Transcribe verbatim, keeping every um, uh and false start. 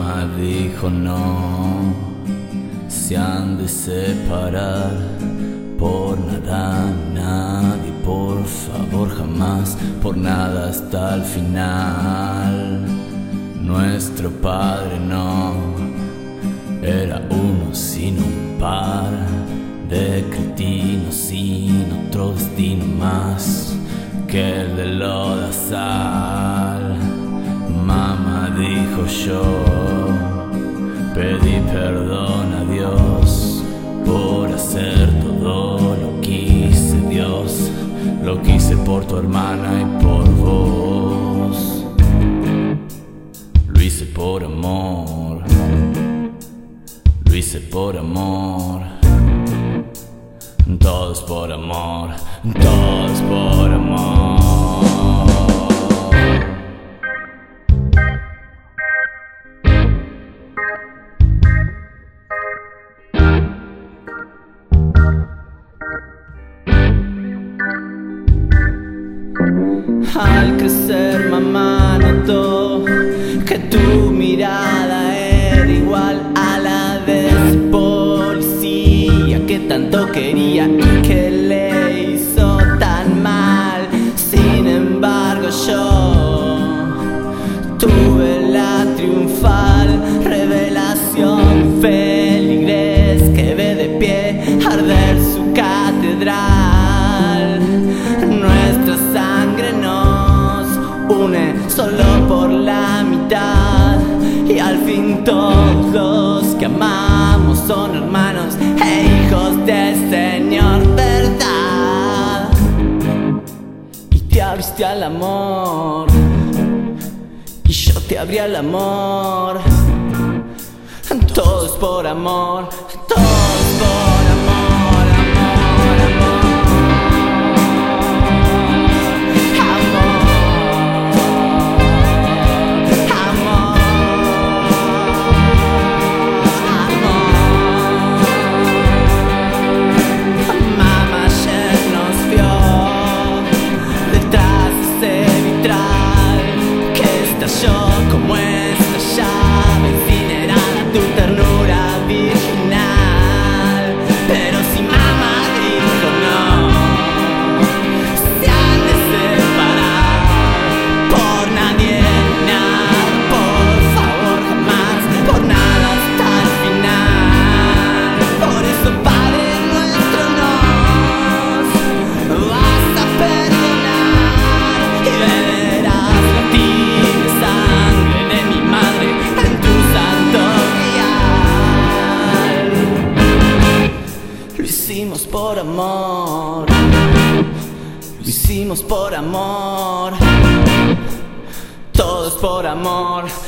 Mamá dijo no se han de separar por nada, nadie, por favor, jamás, por nada hasta el final. Nuestro padre no era uno sino un par de cretinos sin otro destino más que el de lodazal. Mamá dijo yo pedí perdón a Dios por hacer todo lo que hice, Dios, lo que hice por tu hermana y por vos. Lo hice por amor, lo hice por amor. Todo es por amor, todo es por amor. Al crecer mamá notó que tu mirada era igual a la de ese policía que tanto quería y que le hizo tan mal. Sin embargo yo tuve la triunfal revelación, feligres que ve de pie arder su catedral. Nuestra sangre nos une solo por la mitad y al fin todos los que amamos son hermanos e hijos del Señor, verdad. Y te abriste al amor y yo te abrí al amor. Todo es por amor, todo es por amor, amor, amor. Como esta llave incinerada tu ternura virginal. Pero si mamá dijo no se han de separar por nadie, nada, por favor, jamás, por nada hasta el final. Por eso Padre nuestro nos vas a perdonar y beberás la tibia sangre de mi madre en tu santo grial. Lo hicimos por amor, lo hicimos por amor. Todo es por amor.